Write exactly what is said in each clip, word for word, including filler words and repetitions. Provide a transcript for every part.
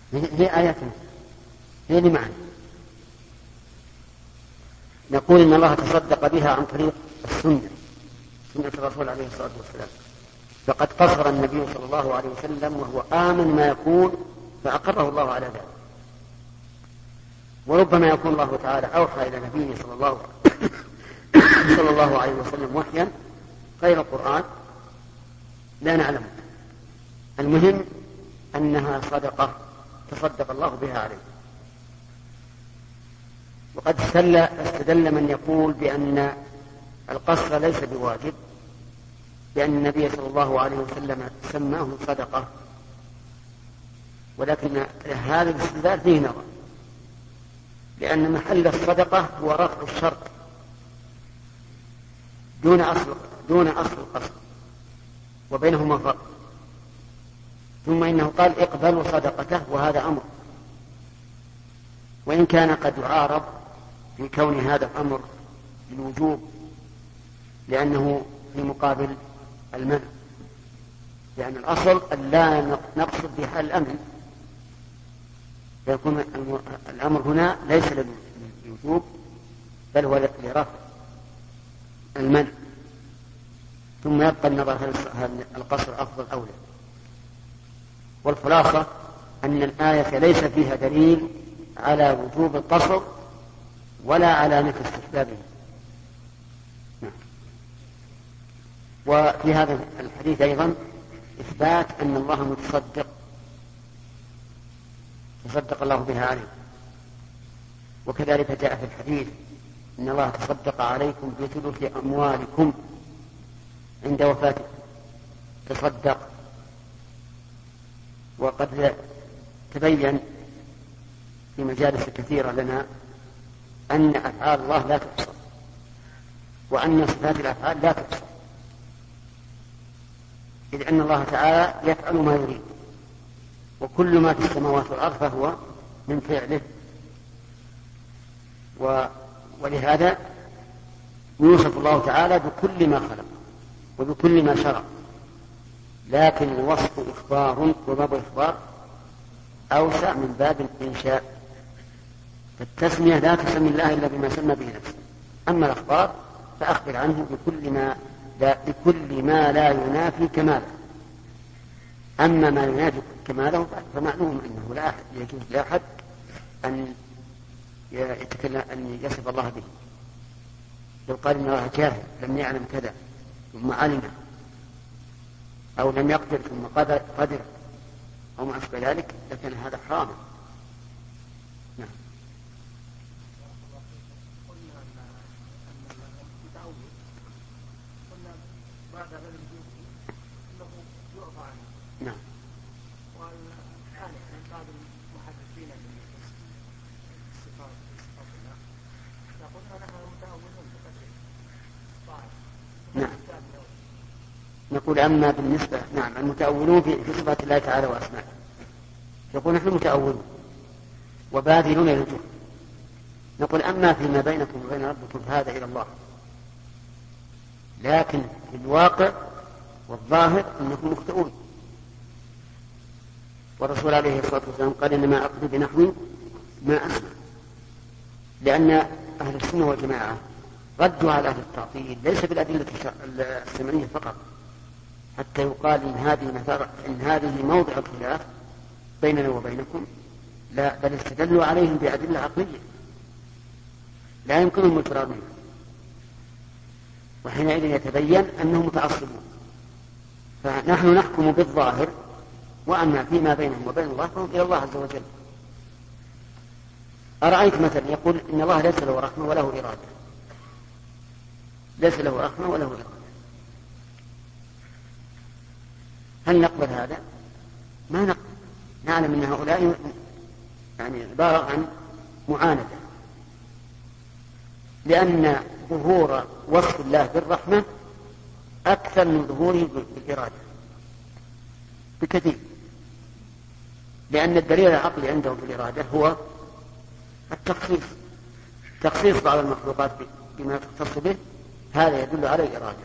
هي آيات هي لمعنى. نقول إن الله تصدق بها عن طريق السنة، سنة الرسول عليه الصلاة والسلام، فقد قصر النبي صلى الله عليه وسلم وهو آمن ما يقول فأقره الله على ذلك. وربما يكون الله تعالى أوحى إلى نبيه صلى الله صلى الله عليه وسلم وحيا غير القرآن لا نعلمه. المهم أنها صدقة تصدق الله بها عليه. وقد استدل من يقول بأن القصر ليس بواجب لأن النبي صلى الله عليه وسلم سماه صدقة، ولكن هذا الاستدلال فيه نظر، لأن محل الصدقة هو رفع الشرط دون أصل دون أصل القصر وبينهما فرق. ثم إنه قال اقبلوا صدقته، وهذا أمر، وإن كان قد يعارض في كون هذا الأمر بالوجوب لأنه في مقابل المنع، لأن الأصل أن لا نقصد بها الأمن، فيكون الأمر هنا ليس للوجوب بل هو لرفع المنع. ثم يبقى النظر هل القصر أفضل أو لا. والخلاصة أن الآية ليس فيها دليل على وجوب القصر ولا على نفي استحبابه. وفي هذا الحديث أيضا إثبات أن الله متصدق تصدق الله بها عليه. وكذلك جاء في الحديث إن الله تصدق عليكم بثلث أموالكم عند وفاتكم، تصدق. وقد تبين في مجالس كثيرة لنا أن أفعال الله لا تحصى، وأن صفات الأفعال لا تحصى، إذ أن الله تعالى يفعل ما يريد، وكل ما في السماوات والأرض فهو من فعله. و... ولهذا يوصف الله تعالى بكل ما خلق وبكل ما شرع، لكن الوصف إخبار، وباب إخبار أوسع من باب الإنشاء، فالتسمية لا تسمي الله إلا بما سمى به نفسه. أما الأخبار فأخبر عنه بكل ما لا, بكل ما لا ينافي كماله. أما ما ينافي كماله فمعلوم أنه لا أحد يجوز لا أحد أن يتكلم أن يصف الله به. لو قال إن الله جاهل لم يعلم كذا ثم علم، أو لم يقدر ثم قدر, قدر أو ما أشبه ذلك، لكن هذا حرام. نعم. نعم. والآن بعض المحدثين من الصفات الله يقولون نحن متأولون بقدر الصاحب. نعم. نقول أما بالنسبة نعم المتأولون في صفات الله تعالى وأسمائه، يقول نحن متأولون وباذلون للجهد. نقول أما فيما بينكم وبين ربكم فهذا إلى الله، لكن في الواقع والظاهر أنكم مخطئون. والرسول عليه الصلاة والسلام قال إنما أقصد بنحو ما أسمع، لأن أهل السنة والجماعة ردوا على أهل التعطيل ليس بالأدلة السمعية فقط، حتى يقال إن هذه مثار إن هذه موضع الخلاف بيننا وبينكم، لا، بل استدلوا عليهم بأدلة عقلية لا يمكنهم الفرار منها، وحينئذ يتبين أنهم متعصبون. فنحن نحكم بالظاهر، وأما فيما بينهم وبين الله فهم إلى الله عز وجل. أرأيت مثلا يقول إن الله ليس له رحمة وله إرادة، ليس له رحمة وله إرادة، هل نقبل هذا؟ ما نقبل. نعلم أن هؤلاء يعني عبارة عن معاندة، لأن ظهور وصف الله بالرحمة أكثر من ظهوره بالإرادة بكثير، لأن الدليل العقلي عندهم في الإرادة هو التخصيص، تخصيص بعض المخلوقات بما تختص به، هذا يدل على الإرادة.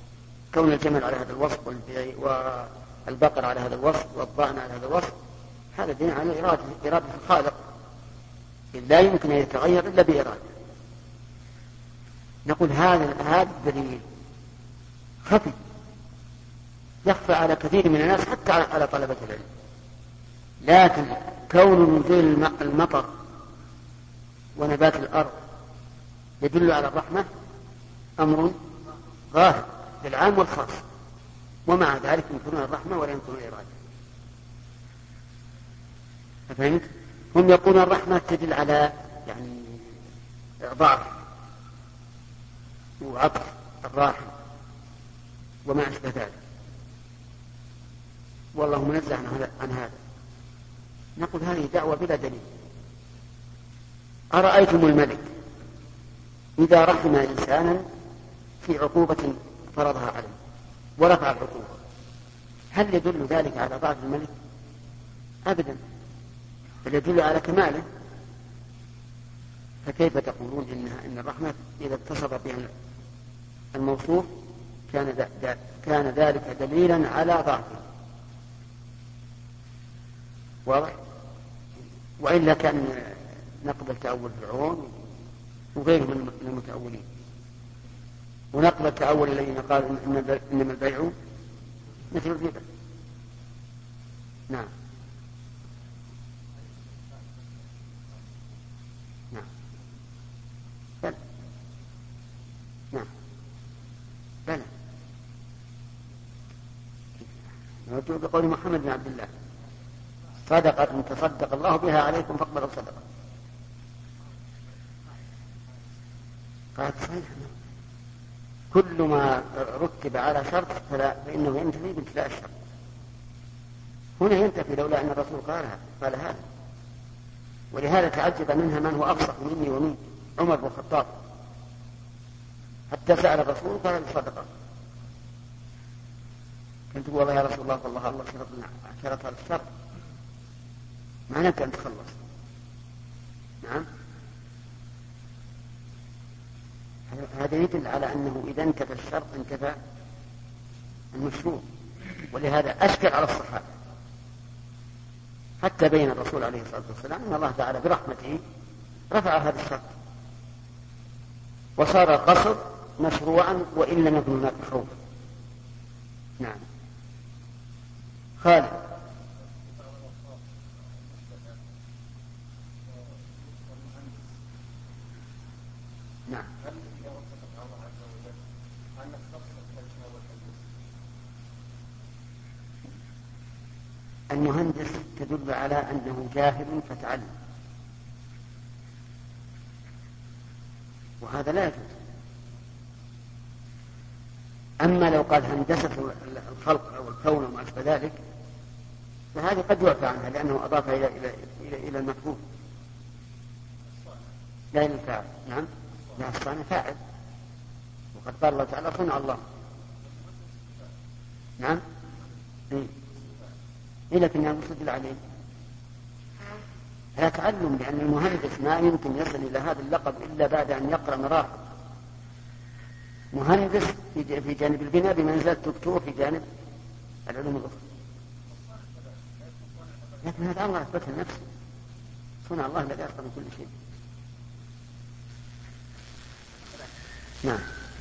كون الجمل على هذا الوصف والبقر على هذا الوصف والضأن على هذا الوصف، هذا دين على إرادة إرادة الخالق، لا يمكن أن يتغير إلا بإرادة. نقول هذا هذا الدليل خفي يخفى على كثير من الناس حتى على طلبة العلم، لكن كون نزول المطر ونبات الأرض يدل على الرحمة أمر ظاهر للعام والخاص، ومع ذلك يمكنون الرحمة ولا يمكنون الإرادة. فهمت؟ هم يقولون الرحمة تدل على يعني ضعف وعطف الراحم وما أشبه ذلك، والله منزه عن هذا. نقول هذه دعوة بلا دليل. أرأيتم الملك إذا رحم إنسانا في عقوبة فرضها عليه ورفع العقوبة، هل يدل ذلك على ضعف الملك؟ أبدا، بل يدل على كماله. فكيف تقولون إنها إن الرحمة إذا اتصف بها الموصوف كان, كان ذلك دليلا على ضعفه؟ واضح؟ وإلا كان نقبل تأول فرعون وغيره من المتأولين، ونقبل تأول الذين قالوا إنما البيع مثل الربا. نعم نعم بلى نعم بلى نرجو بقول محمد بن عبد الله صدقة تصدق الله بها عليكم فاقبلوا صدقة. قال صحيح، كل ما رتب على شرط فإنه ينتفي بامتلاء الشرط. هنا ينتفي لولا أن الرسول قالها قال هذا. ولهذا تعجب منها من هو أفصح مني ومنك، عمر بن الخطاب، حتى سأل الرسول قال الصدقة. كنت والله يا رسول الله والله الله شرط هذا الشرط معناته أن تخلص. نعم، هذا يدل على أنه إذا انتفى الشرط انتفى المشروع، ولهذا أشكل على الصحابة حتى بين الرسول عليه الصلاة والسلام أن الله تعالى برحمته رفع هذا الشرط وصار القصد مشروعا وإن لم يكن هناك خوف. نعم خالد. نعم المهندس تدل على أنه جاهل فتعلم، وهذا لا يجوز. أما لو قال هندسة الخلق أو الكون وما أشبه ذلك فهذه قد يعفى عنها لأنه أضاف إلى إلى إلى, إلى المفهوم لا إلى الفاعل. نعم لا، الصانع فاعل، وقد قال الله تعالى صنع الله. نعم إيه إيه لكنها مستدل عليه لا تعلم، لأن المهندس ما يمكن يصل إلى هذا اللقب إلا بعد أن يقرأ مراحل. مهندس في جانب البناء بمنزلة دكتور في جانب العلوم الأخرى، لكن هذا أمر أثبته نفسه، صنع الله الذي أتقن كل شيء. نعم.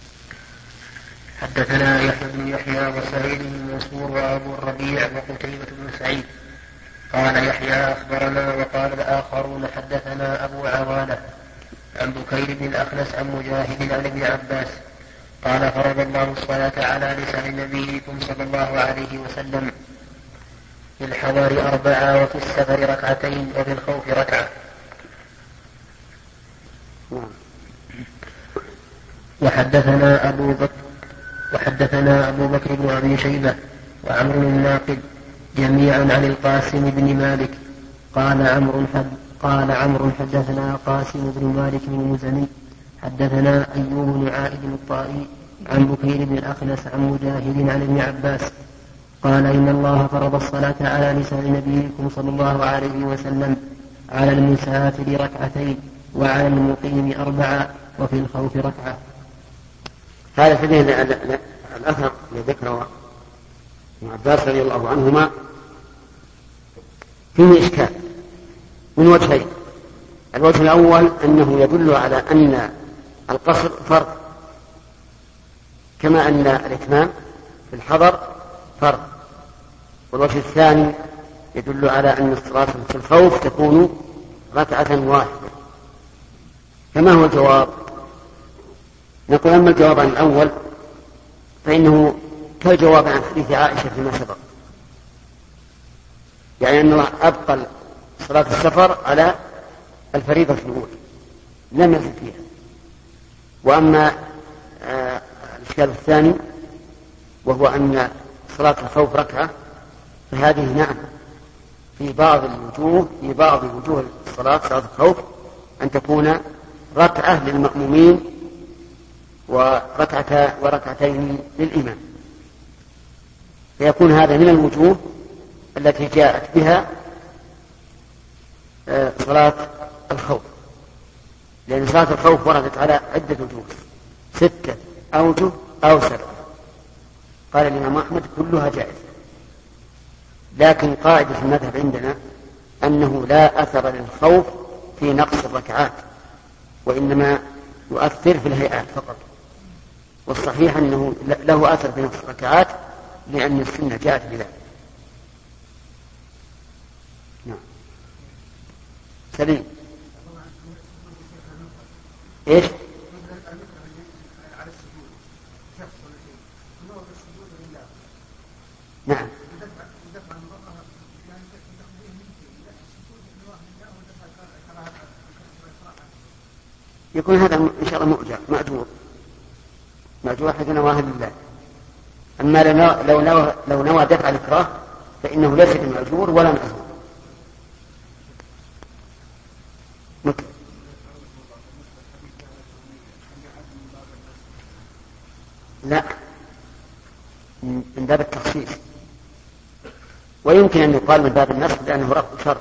حدثنا يحيى بن يحيى وسعيد بن منصور وأبو الربيع وقتيبة بن سعيد قال يحيى أخبرنا، وقال الآخرون حدثنا أبو عوانة عن بكير بن الأخنس عن مجاهد عن ابن عباس قال فرض الله الصلاة على لسان نبيكم صلى الله عليه وسلم في الحضر أربعة وفي السفر ركعتين وفي الخوف ركعة. وحدثنا أبو بكر وحدثنا أبو بكر بن أبي شيبة وعمرو الناقد جميعا عن القاسم بن مالك قال عمرو حد قال عمرو حدثنا قاسم بن مالك بن مزني حدثنا أيوب بن عائد الطائي عن بكير بن الأخنس عن مجاهد عن ابن عباس قال إن الله فرض الصلاة على لسان نبيكم صلى الله عليه وسلم على المسافر ركعتين وعلى المقيم أربعة وفي الخوف ركعة. هذا في الأثر الذي ذكره ابن عباس رضي الله عنهما فيه إشكال من وجهين. الوجه الأول أنه يدل على أن القصر فرض كما أن الإتمام في الحضر فرض. والوجه الثاني يدل على أن الصلاة في الخوف تكون ركعة واحدة. فما هو الجواب؟ نقول أما الجواب عن الأول فإنه كالجواب عن حديث عائشة فيما سبق، يعني أن الله أبقى صلاة السفر على الفريضة الأولى لم يزل فيها. وأما آه الإشكال الثاني وهو أن صلاة الخوف ركعة، فهذه نعم في بعض الوجوه في بعض وجوه الصلاة صلاة الخوف أن تكون ركعة للمأمومين وركعة وركعتين للإمام، فيكون هذا من الوجوه التي جاءت بها صلاة الخوف، لأن صلاة الخوف وردت على عدة وجوه، ستة أوجه أو سبعة. قال الإمام أحمد كلها جائزة، لكن قاعدة المذهب عندنا أنه لا أثر للخوف في نقص الركعات، وإنما يؤثر في الهيئات فقط. والصحيح أنه له أثر في نقص الركعات لأن السنة جاءت بذلك. نعم. سليم. إيش؟ نعم. يكون هذا إن شاء الله مؤجر مأجور مأجور حتى نواه لله. أما لو نوى لو نوى دفع الإكراه فإنه ليس بمأجور ولا مأجور. لا، من باب التخصيص، ويمكن أن يقال من باب النصب لأنه رفع شر،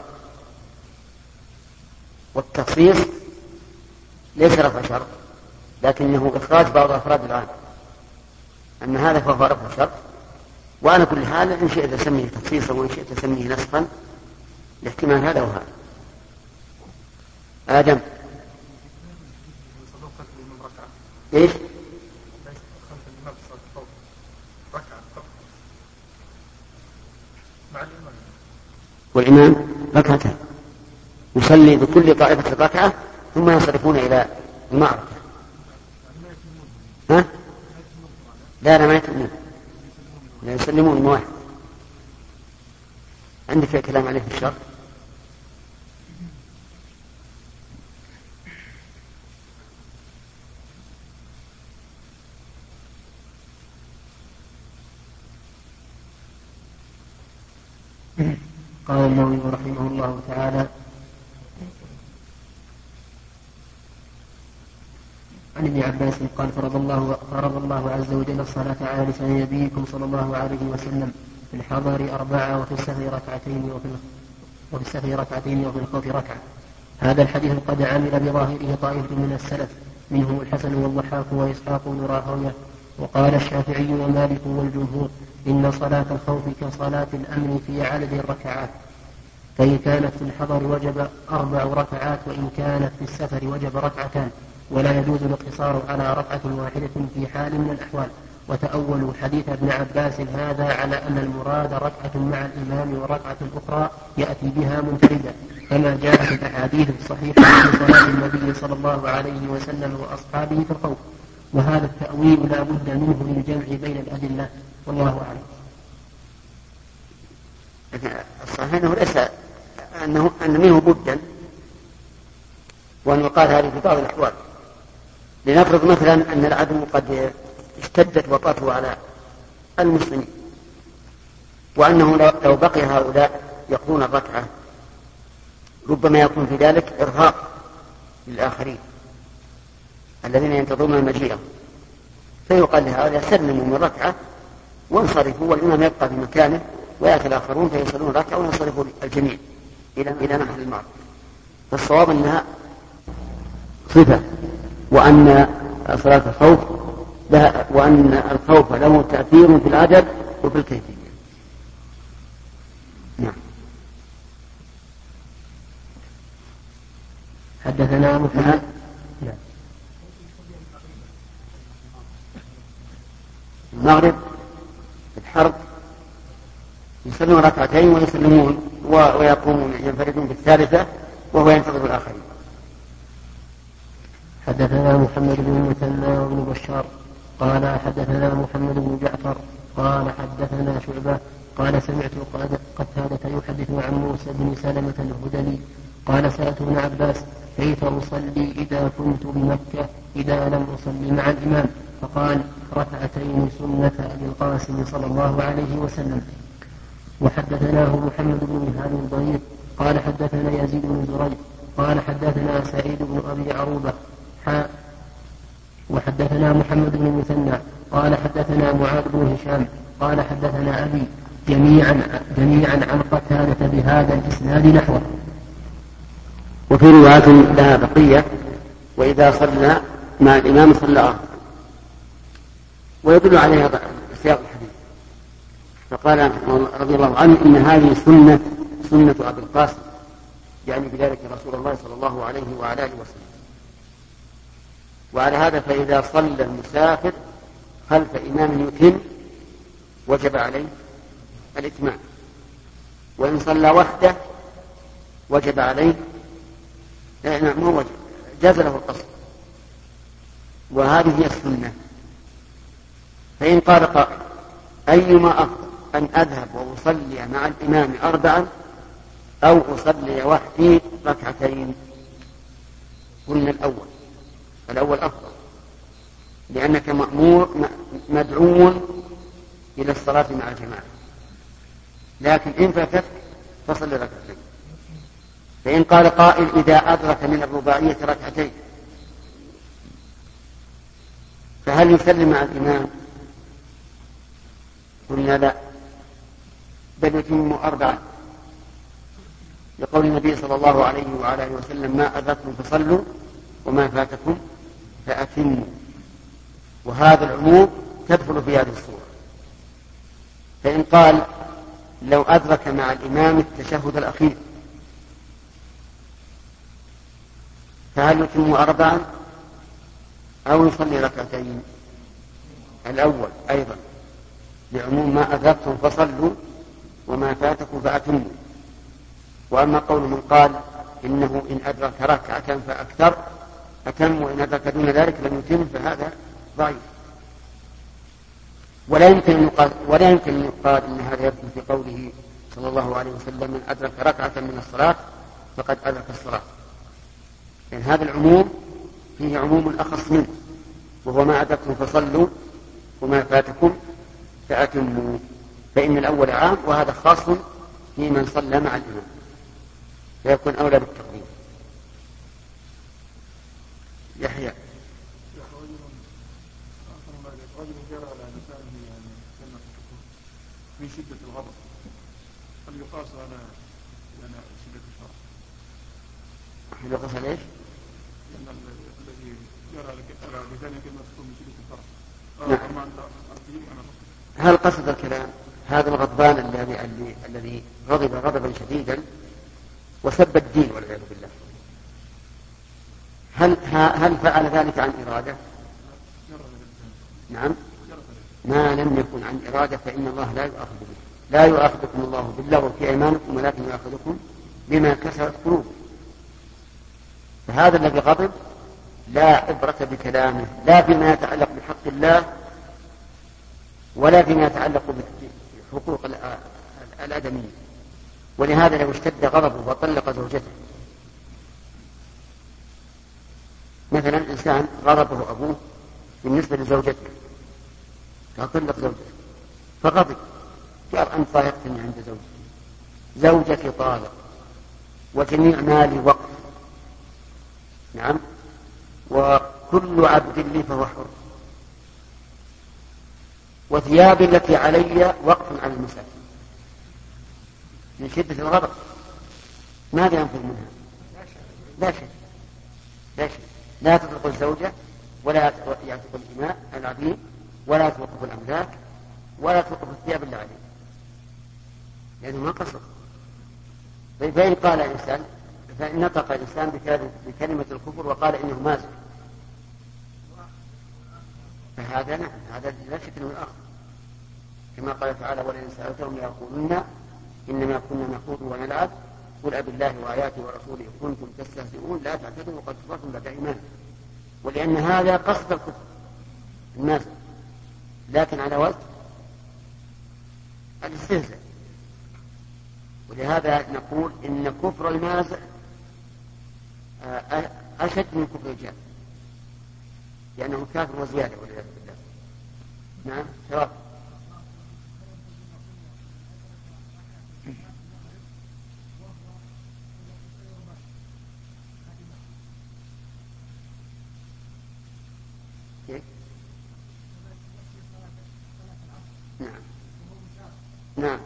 والتخصيص ليس رفع شر لكنه إخراج بعض أفراد العام. أما هذا فهو رفع شر. وأنا كل حال إن شئت أسميه تخصيصا وإن شئت أسميه نصفا لاحتمال هذا وهذا. آدم. إيش؟ والإمام ركعتان يصلي بكل طائفة ركعة ثم ينصرفون إلى المعركة. ها؟ لا لا ما يتمون، لا يسلمون واحد. عندك كلام عليه في الشرع؟ قال النووي رحمه الله تعالى: عن ابن عباس قال: فرض الله فرض الله عز وجل الصلاة على لسان نبيكم صلى الله عليه وسلم في الحضر أربعة وفي السفر ركعتين وفي وفي السفر ركعتين وفي الخوف ركعة. هذا الحديث قد عمل بظاهره طائفة من السلف منهم الحسن والضحاك وإسحاق بن راهويه. وقال الشافعي ومالك والجمهور إن صلاة الخوف كصلاة الأمن في عدد الركعات، فإن كانت في الحضر وجب أربع ركعات وإن كانت في السفر وجب ركعتان، ولا يجوز الاقتصار على ركعة واحدة في حال من الأحوال. وتأولوا حديث ابن عباس هذا على أن المراد ركعة مع الإمام وركعة أخرى يأتي بها منفردا، كما جاءت الأحاديث الصحيحة في صلاة النبي صلى الله عليه وسلم وأصحابه في الخوف. وهذا التأويل لا بد منه للجمع بين الأدلة، والله أعلم. الصحيح أنه ليس أنه أن منه بدا، وأن يقال هذه في بعض الأحوال. لنفرض مثلا أن العدو قد اشتدت وطأته على المسلمين، وأنه لو بقي هؤلاء يقضون الركعة ربما يكون في ذلك إرهاق للآخرين الذين ينتظرون المجيء، فيقال لهؤلاء سلموا من ركعة وانصرفوا والإمام يبقى في مكانه ويأتي الآخرون فيصلون ركعة وينصرفوا الجميع إلى إلى نحو المعركة. فالصواب أنها صفة، وأن صلاة الخوف لها، وأن الخوف له تأثير في العدد وفي الكيفية. نعم. حدثنا محمد. نعم. المغرب في الحرب يصلون ركعتين ويسلمون ويقومون ينفردون بالثالثة وهو ينتظر الآخرين. حدثنا محمد بن المثنى وابن بشار قال حدثنا محمد بن جعفر قال حدثنا شعبة قال سمعت قتادة يحدث عن موسى بن سلمة الهذلي قال سألت ابن عباس كيف أصلي إذا كنت بمكة إذا لم أصلي مع الإمام؟ فقال ركعتين سنة أبي القاسم صلى الله عليه وسلم. وحدثناه محمد بن مهاد الضرير قال حدثنا يزيد بن زريع قال حدثنا سعيد بن أبي عروبة حاء وحدثنا محمد بن المثنى قال حدثنا معاذ بن هشام قال حدثنا أبي جميعا جميعا عن قتادة بهذا الإسناد نحوه. وفي رواية لها بقية وإذا صلى مع الإمام صلى آخر، ويدل عليها سياق الحديث. فقال رضي الله عنه إن هذه سنة سنة أبي القاسم، يعني بذلك رسول الله صلى الله عليه وعلى آله وسلم. وعلى هذا فإذا صلى المسافر خلف إمام يتم وجب عليه الإتمام، وإن صلى وحده وجب عليه نعم مو وجب جاز له القصر، وهذه هي السنة. فإن قال قائل أيما أفضل أن أذهب وأصلي مع الإمام أربعا أو أصلي وحدي ركعتين؟ قلنا الأول الأول أفضل، لأنك مأمور مدعو إلى الصلاة مع الجماعة، لكن إن فاتت فصل ركعتين. فإن قال قائل إذا أدرك من الرباعية ركعتين فهل يسلم مع الإمام؟ قلنا لا، بل يتم أربعا، لقول النبي صلى الله عليه وعلى آله وسلم ما أدركتم فصلوا وما فاتكم فأتموا. وهذا العموم تدخل في هذه الصورة. فإن قال لو أدرك مع الإمام التشهد الأخير فهل يتم أربعا أو يصلي ركعتين؟ الأول أيضا، لعموم ما أدركتم فصلوا وما فاتكم فأتموا. وأما قول من قال إنه إن أدرك ركعة فأكثر أتم، وإن أدرك دون ذلك لم يتم، فهذا ضعيف. ولا يمكن أن يقال ولا يمكن أن يقال إن هذا يدخل في قوله صلى الله عليه وسلم من أدرك ركعة من الصلاة فقد أدرك الصلاة، لأن يعني هذا العموم فيه عموم أخص منه، وهو ما أدركتم فصلوا وما فاتكم فأتموا. فإن الأول عام وهذا خاص في من صلى مع الإمام، فيكون أولى بالتقديم. يحيى رجل جرى على لسانه يعني من شدة الغضب، هل يقاس على يعني شدة الشرع؟ هل يقاس على ايش؟ لأن الذي جرى على لسانه كلمة تكون من شدة الشرع. نعم. هل قصد الكلام هذا الغضبان الذي الذي غضب غضبا شديدا وسب الدين والعياذ بالله، هل هل فعل ذلك عن إرادة؟ نعم، ما لم يكن عن إرادة فإن الله لا يؤاخذ به. لا يؤاخذكم الله باللغو في أيمانكم ولكن يؤاخذكم بما كسبت قلوبكم. فهذا الذي غضب لا عبرة بكلامه، لا فيما يتعلق بحق الله ولا فيما يتعلق بحقوق الآدميين. ولهذا لو اشتد غضبه وطلق زوجته، مثلا إنسان غضبه أبوه بالنسبة لزوجته فطلق زوجته فغضب، قال أنت طالقتني عند زوجتي، زوجتي طالق وجميع مالي وقف، نعم، وكل عبد لي فهو حر، وثيابي التي علي وقف على المساكين. من شدة الغضب ماذا ينفذ منها؟ لا شيء لا شيء لا تطلق الزوجة ولا يعتق الإماء العبيد ولا توقف الأملاك ولا توقف الثياب اللي عليه، لأنه ما قصر. فإن قال إنسان فإن نطق الإنسان بكلمة الكفر وقال إنه مازق فهذا نعم هذا لا شك أنه الآخر، كما قال تعالى ولئن سألتهم ليقولن إنما كنا نخوض ونلعب قل أب الله وآياته ورسوله كنتم تستهزئون لا تعتذروا وقد كفرتم بعد إيمانكم، ولأن هذا قصد الكفر الناس لكن على وجه الاستهزاء. ولهذا نقول إن كفر المازح أشد من كفر الجاهل لأنه كافر وزيادة والعياذ بالله. نعم سواء نعم نعم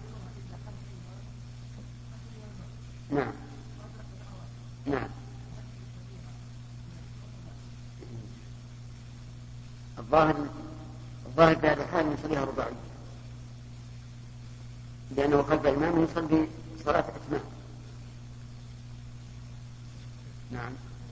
نعم نعم الظاهر الظاهر في هذا الحال يصليها رباعية لأنه خلف الإمام يصلي صلاة إتمام. نعم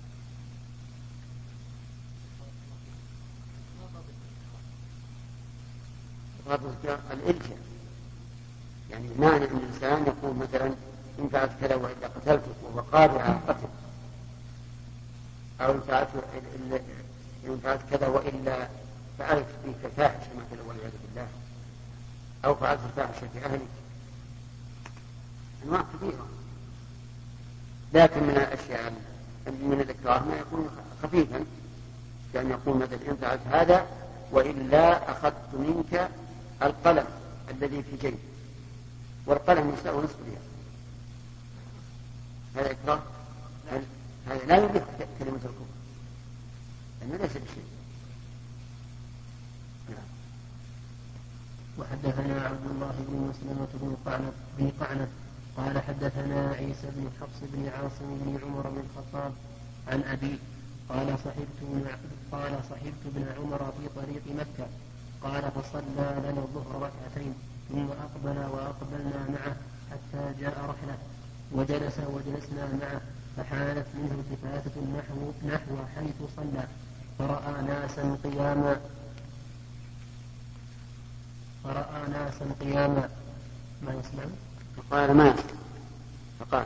الإلجاء يعني معنى أن الإنسان يقول مثلا إن فعلت كذا وإلا قتلتك وهو قادر على القتل، أو إن فعلت إن فعلت كذا وإلا فعلت فيك فاحشة مثلا والعياذ بالله، أو فعلت فاحشة في أهلك، أنواع كثيرة. لكن من الأشياء من الإكراه ما يكون خفيفا كأن يقول مثلا إن فعلت هذا وإلا أخذت منك القلم الذي في جيبك، والقلم يساوي نصف ريال، هذا إكراه؟ هذا لا يملك كلمة الكفر لأنه ليس بشيء. وحدثنا عبد الله بن مسلمة بن قعنب قال حدثنا عيسى بن حفص بن عاصم بن عمر بن الخطاب عن أبي قال صحبت قال صحبت ابن عمر في طريق مكة قال فصلى لنا الظهر ركعتين ثم أقبل وأقبلنا معه حتى جاء رحلة وجلس وجلسنا معه فحالت منه التفاتة نحو نحو حيث صلى فرأى ناسا قياما فرأى ناسا قياما ما يسمع فقال ما يسمع فقال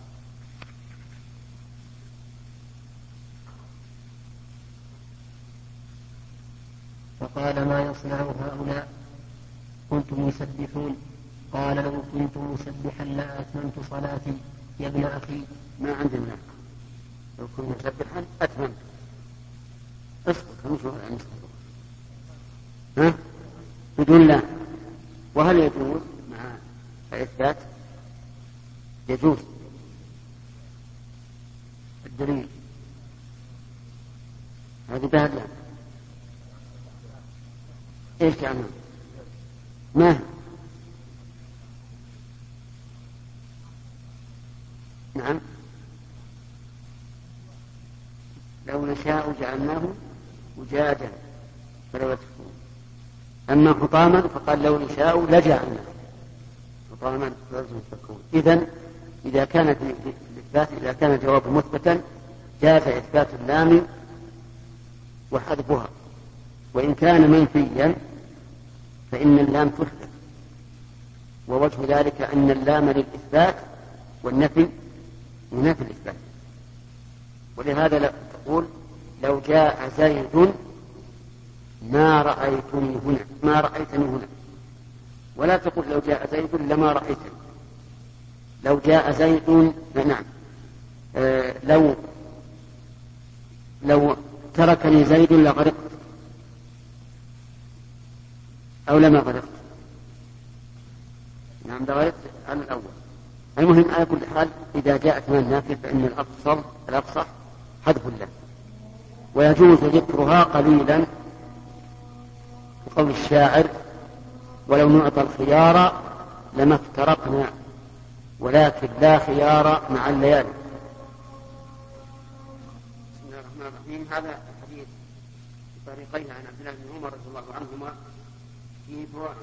فقال ما يصنع هؤلاء كنتم يسبحون قال لو كنت مسبحا لا أتممت صلاتي يا ابن أخي ما عندي منك لو كنت مسبحا أتممت اسكت همشوا عن اسكت ها بدون لا. وهل يجوز مع الإثبات؟ يجوز. الدليل هذه بهذا يعني. ايش يعني ما هي؟ نعم لو نشاء جعلناه وجاجا فلو يكفرون. أما حطاما فقال لو نشاء لجعلناه حطاما فلو يكفرون. إذن إذا كانت الإثبات إذا كان الجواب مثبتا جاز إثبات اللام وحذفها، وإن كان منفيا فإن اللام تحذف، ووجه ذلك أن اللام للإثبات والنفي ينافي الإثبات. ولهذا تقول لو جاء زيد ما رأيتني هنا ما رأيتني هنا، ولا تقول لو جاء زيد لما رأيتني. لو جاء زيد نعم آه لو لو تركني زيد لغرقت أو لما غرقت. نعم ده على الأول. المهم على كل حال إذا جاءت من النافي فإن الأقصر الأقصر حذف الله، ويجوز ذكرها قليلا بقول الشاعر ولو نعطى الخيار لما افترقنا ولكن لا خيار مع الليالي. بسم الله الرحمن الرحيم. هذا الحديث بطريقين عن عبد الله بن عمر رضي الله عنهما فيه فوائد.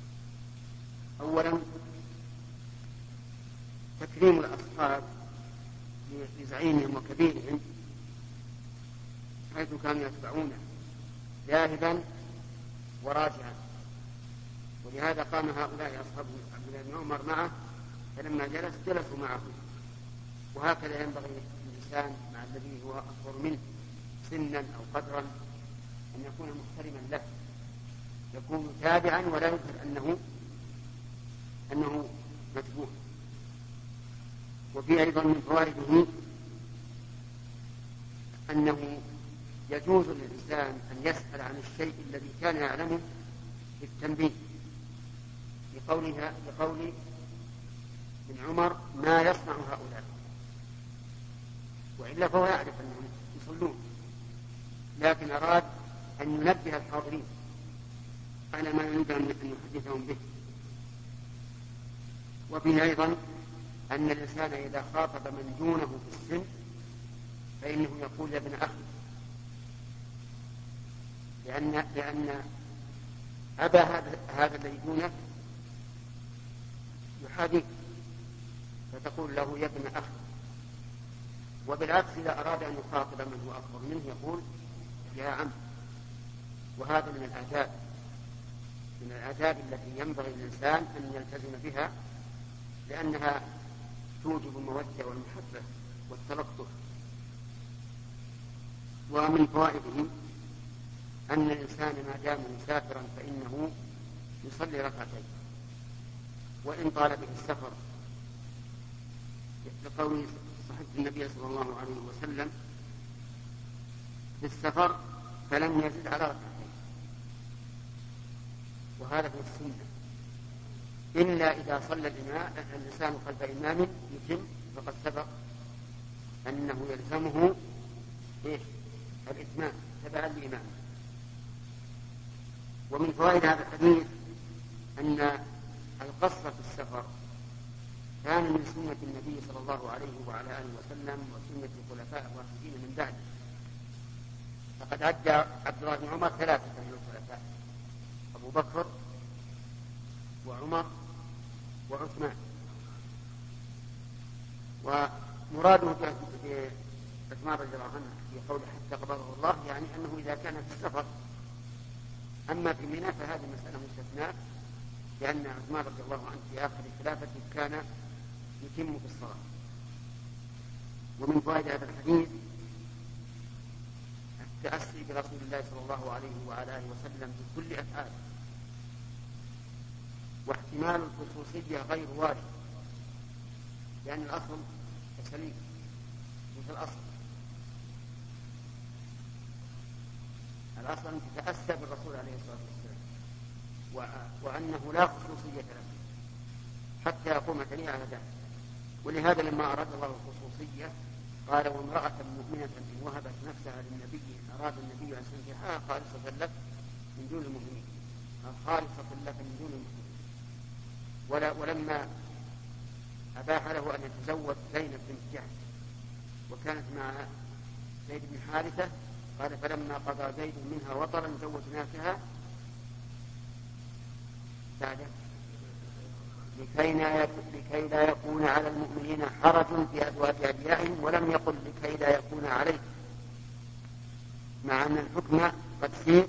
أولا تكريم الأصحاب لزعيمهم وكبيرهم حيث كانوا يتبعونه ذاهبا وراجعا. ولهذا قام هؤلاء أصحاب عبد الله بن عمر معه، فلما جلس جلسوا معه. وهكذا ينبغي الإنسان مع الذي هو أكبر منه سنا أو قدرا أن يكون محترما له، يكون تابعا ولا يظهر أنه أنه متبوع. وفي أيضا من فوائده أنه يجوز للإنسان أن يسأل عن الشيء الذي كان يعلمه بالتنبيه، لقولها لقول ابن عمر ما يصنع هؤلاء، وإلا فهو يعرف أنهم يصلون، لكن أراد أن ينبه الحاضرين على ما يريد أن يحدثهم به. وفيه أيضا أن الإنسان إذا خاطب من دونه في السن فإنه يقول يا ابن أخي، لأن لأن أبا هذا هذا الذي دونك يحاديك، فتقول له يا ابن أخي. وبالعكس إذا أراد أن يخاطب من هو أكبر منه يقول يا عم. وهذا من الآداب من الآداب التي ينبغي للإنسان أن يلتزم بها، لأنها توجب المودة والمحبة والتلطف. ومن فوائده أن الإنسان ما دام مسافرا فإنه يصلي ركعتين وإن طال به السفر، لقول صحيح النبي صلى الله عليه وسلم في السفر فلم يزد على ركعتين، وهذا هو السنة، إلا إذا صلى الإمام الإنسان خلف إمام يتم، فقد سبق أنه يلزمه إيه؟ الإتمام تبعا لإمامه. ومن فوائد هذا الحديث أن القصر في السفر كان من سنة النبي صلى الله عليه وعلى آله وسلم وسنة الخلفاء الراشدين من بعده. فقد عد عبد الله بن عمر ثلاثة من الخلفاء، أبو بكر وعمر وعثمان. ومراده بعثمان رضي الله عنه في قوله حتى قبضه الله يعني أنه إذا كان في السفر. أما في منى فهذه مسألة مستثناة، لأن عثمان رضي الله عنه في آخر خلافته كان يتم في الصلاة. ومن فوائد هذا الحديث التأسي برسول الله صلى الله عليه وعلى آله وسلم بكل أفعاله، واحتمال الخصوصية غير وارد، لأن الأصل سليم مثل الأصل الأصل أن تتأسى بالرسول عليه الصلاة والسلام، وأنه لا خصوصية له حتى يقوم دليل على ذلك. ولهذا لما أراد الله الخصوصية قال وامرأة مؤمنة إن وهبت نفسها للنبي أراد النبي أن ينكحها خالصة لك من دون المؤمنين، خالصة لك من دون المؤمنين. ولا ولما أباح له أن يتزوج زينب بنت جحش وكانت مع زيد بن حارثة قال فلما قضى زيد منها وطرا زوجناكها بعده لكي لا يكون على المؤمنين حرج في أزواج أدعيائهم، ولم يقل لكي لا يكون عليه، مع أن الحكم قد سيق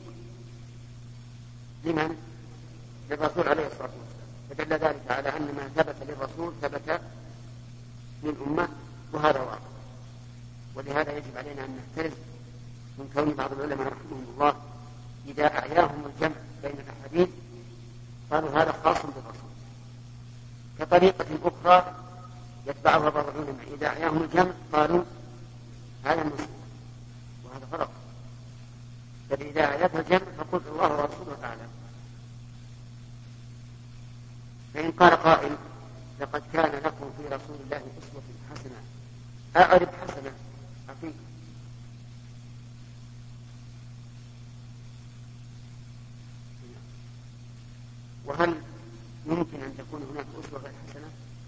لمن؟ للرسول عليه الصلاة والسلام، فدل ذلك على أن ما ثبت للرسول ثبت للأمة، وهذا واقع. ولهذا يجب علينا أن نحترز من كون بعض العلماء رحمهم الله إذا أعياهم الجمع بين الأحاديث قالوا هذا خاص بالرسول، كطريقة أخرى يتبعها بعض العلماء إذا أعياهم الجمع قالوا هذا النصوص، وهذا فرق. فإذا أعيتها الجمع فقل الله ورسوله أعلم. فإن قال قائل لقد كان لكم في رسول الله أسوة حسنة، أعرف حسنة أخي، وهل يمكن أن تكون هناك أسوة غير حسنة؟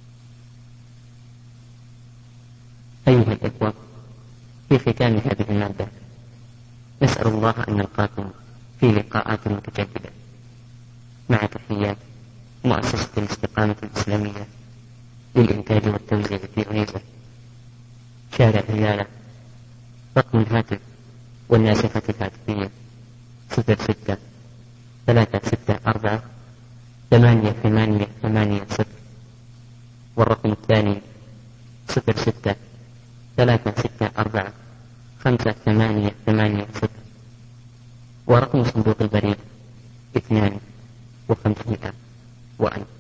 أيها الإخوة، في ختام هذه المادة نسأل الله أن نلقاكم في لقاءات متجددة، مع تحيات مؤسسة الاستقامة الإسلامية للإنتاج والتوزيع في عنيزة. شارع عيالة. رقم الهاتف والناسخة الهاتفية صفر ستة ثلاثة ستة أربعة ثمانية ثمانية ثمانية صفر. والرقم الثاني صفر ستة ثلاثة ستة أربعة خمسة ثمانية ثمانية صفر. ورقم صندوق البريد اثنان وخمسمائة وألف.